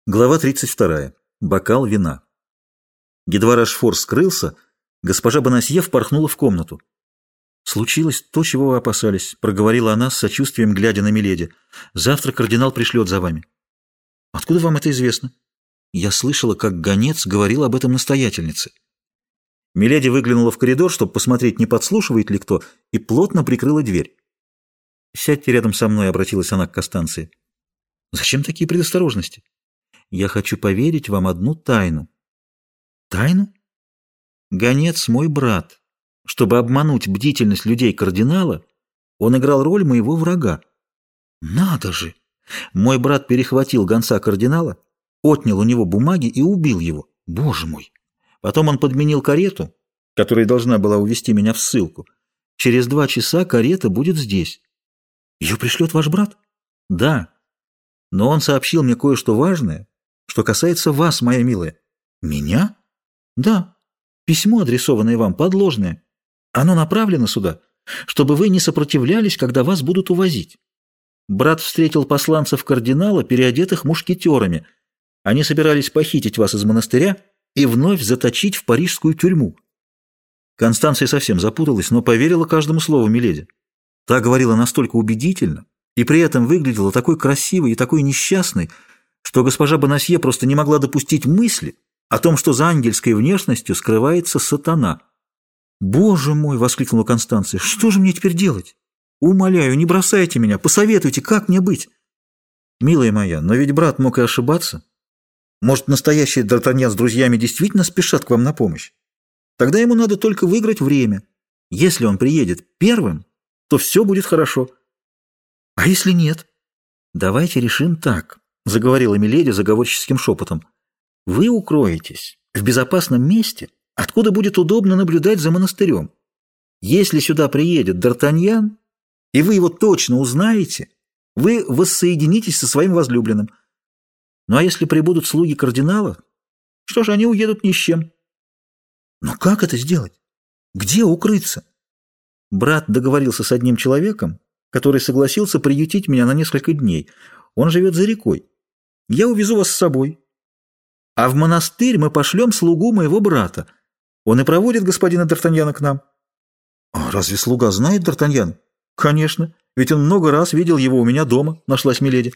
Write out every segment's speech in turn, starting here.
Глава 32. Бокал вина. Едва Рашфор скрылся, госпожа Бонасье впорхнула в комнату. «Случилось то, чего вы опасались», — проговорила она с сочувствием, глядя на Миледи. «Завтра кардинал пришлет за вами». «Откуда вам это известно?» «Я слышала, как гонец говорил об этом настоятельнице». Миледи выглянула в коридор, чтобы посмотреть, не подслушивает ли кто, и плотно прикрыла дверь. «Сядьте рядом со мной», — обратилась она к Констанции. «Зачем такие предосторожности?» «Я хочу поверить вам одну тайну». «Тайну?» «Гонец мой брат. Чтобы обмануть бдительность людей кардинала, он играл роль моего врага». «Надо же!» «Мой брат перехватил гонца кардинала, отнял у него бумаги и убил его. Боже мой!» Потом он подменил карету, которая должна была увезти меня в ссылку. Через 2 часа карета будет здесь». «Ее пришлет ваш брат?» «Да. Но он сообщил мне кое-что важное, что касается вас, моя милая». «Меня?» «Да. Письмо, адресованное вам, подложное. Оно направлено сюда, чтобы вы не сопротивлялись, когда вас будут увозить. Брат встретил посланцев кардинала, переодетых мушкетерами. Они собирались похитить вас из монастыря и вновь заточить в парижскую тюрьму». Констанция совсем запуталась, но поверила каждому слову Миледи. Та говорила настолько убедительно и при этом выглядела такой красивой и такой несчастной, что госпожа Бонасье просто не могла допустить мысли о том, что за ангельской внешностью скрывается сатана. «Боже мой!» — воскликнула Констанция. «Что же мне теперь делать? Умоляю, не бросайте меня, посоветуйте, как мне быть?» «Милая моя, но ведь брат мог и ошибаться. Может, настоящий Д'Артаньян с друзьями действительно спешат к вам на помощь? Тогда ему надо только выиграть время. Если он приедет первым, то все будет хорошо. А если нет? Давайте решим так», — заговорила Миледи заговорческим шепотом. «Вы укроетесь в безопасном месте, откуда будет удобно наблюдать за монастырем. Если сюда приедет Д'Артаньян, и вы его точно узнаете, вы воссоединитесь со своим возлюбленным. Ну а если прибудут слуги кардинала, что ж, они уедут ни с чем». «Но как это сделать? Где укрыться?» Брат договорился с одним человеком, который согласился приютить меня на несколько дней. Он живет за рекой. Я увезу вас с собой. А в монастырь мы пошлем слугу моего брата. Он и проводит господина Д'Артаньяна к нам». «А разве слуга знает Д'Артаньяна?» «Конечно, ведь он много раз видел его у меня дома», — нашлась Миледи.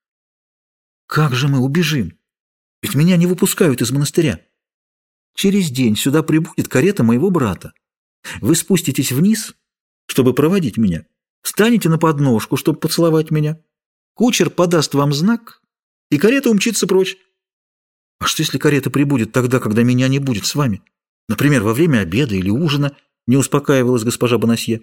«Как же мы убежим? Ведь меня не выпускают из монастыря. Через день сюда прибудет карета моего брата. Вы спуститесь вниз, чтобы проводить меня, встанете на подножку, чтобы поцеловать меня. Кучер подаст вам знак, и карета умчится прочь». «А что, если карета прибудет тогда, когда меня не будет с вами? Например, во время обеда или ужина?» — не успокаивалась госпожа Бонасье.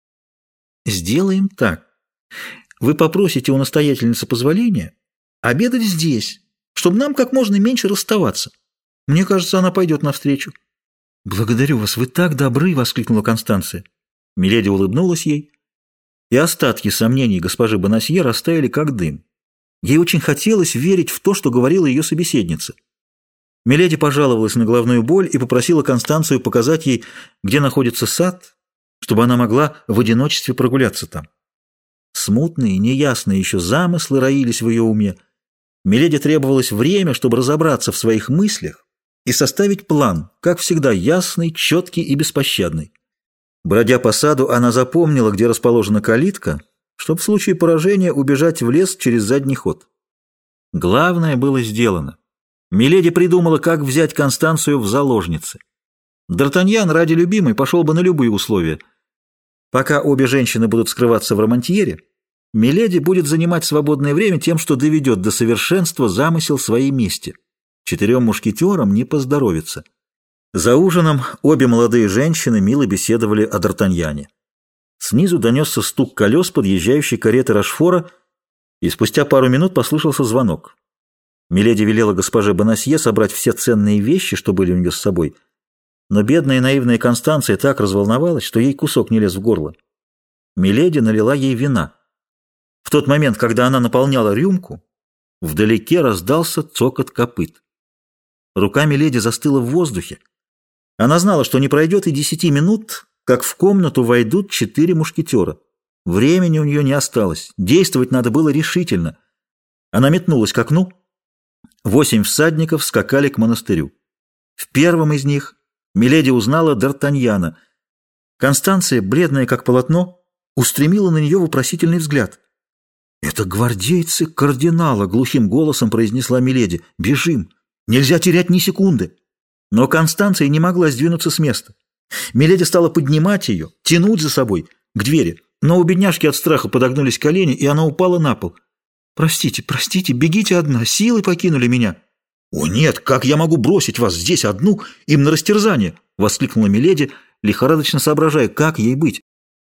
«Сделаем так. Вы попросите у настоятельницы позволения обедать здесь, чтобы нам как можно меньше расставаться. Мне кажется, она пойдет навстречу». «Благодарю вас, вы так добры!» — воскликнула Констанция. Миледи улыбнулась ей, и остатки сомнений госпожи Бонасье растаяли как дым. Ей очень хотелось верить в то, что говорила ее собеседница. Миледи пожаловалась на головную боль и попросила Констанцию показать ей, где находится сад, чтобы она могла в одиночестве прогуляться там. Смутные, неясные еще замыслы роились в ее уме. Миледи требовалось время, чтобы разобраться в своих мыслях и составить план, как всегда, ясный, четкий и беспощадный. Бродя по саду, она запомнила, где расположена калитка, чтобы в случае поражения убежать в лес через задний ход. Главное было сделано. Миледи придумала, как взять Констанцию в заложницы. Д'Артаньян ради любимой пошел бы на любые условия. Пока обе женщины будут скрываться в Романтьере, Миледи будет занимать свободное время тем, что доведет до совершенства замысел своей мести. 4 мушкетерам не поздоровится. За ужином обе молодые женщины мило беседовали о Д'Артаньяне. Снизу донесся стук колес подъезжающей кареты Рашфора, и спустя пару минут послышался звонок. Миледи велела госпоже Бонасье собрать все ценные вещи, что были у нее с собой, но бедная и наивная Констанция так разволновалась, что ей кусок не лез в горло. Миледи налила ей вина. В тот момент, когда она наполняла рюмку, вдалеке раздался цокот копыт. Рука Миледи застыла в воздухе. Она знала, что не пройдет и 10 минут, как в комнату войдут 4 мушкетера. Времени у нее не осталось, действовать надо было решительно. Она метнулась к окну. 8 всадников скакали к монастырю. В первом из них миледи узнала Д'Артаньяна. Констанция, бледная как полотно, устремила на нее вопросительный взгляд. «Это гвардейцы кардинала», — глухим голосом произнесла миледи. «Бежим! Нельзя терять ни секунды!» Но Констанция не могла сдвинуться с места. Миледи стала поднимать ее, тянуть за собой к двери, но у бедняжки от страха подогнулись колени, и она упала на пол. «Простите, простите, бегите одна, силы покинули меня». «О нет, как я могу бросить вас здесь одну, им на растерзание?» — воскликнула миледи, лихорадочно соображая, как ей быть.